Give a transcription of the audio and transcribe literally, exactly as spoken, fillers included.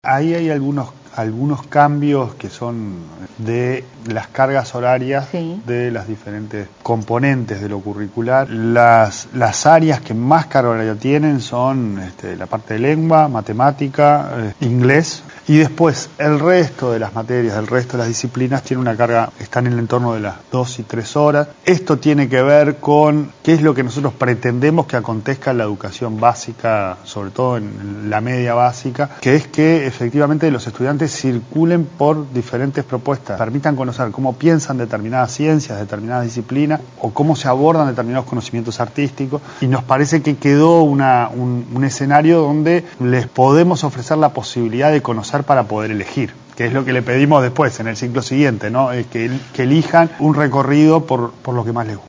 Ahí hay algunos, algunos cambios que son de las cargas horarias sí. de las diferentes componentes de lo curricular. Las, las áreas que más carga horaria tienen son este, la parte de lengua, matemática, eh, inglés. Y después el resto de las materias, el resto de las disciplinas tiene una carga, están en el entorno de las dos y tres horas. Esto tiene que ver con qué es lo que nosotros pretendemos que acontezca en la educación básica, sobre todo en la media básica, que es que efectivamente los estudiantes circulen por diferentes propuestas, permitan conocer cómo piensan determinadas ciencias, determinadas disciplinas, o cómo se abordan determinados conocimientos artísticos, y nos parece que quedó una, un, un escenario donde les podemos ofrecer la posibilidad de conocer para poder elegir, que es lo que le pedimos después en el ciclo siguiente, ¿no? Es que, que elijan un recorrido por, por lo que más les gusta.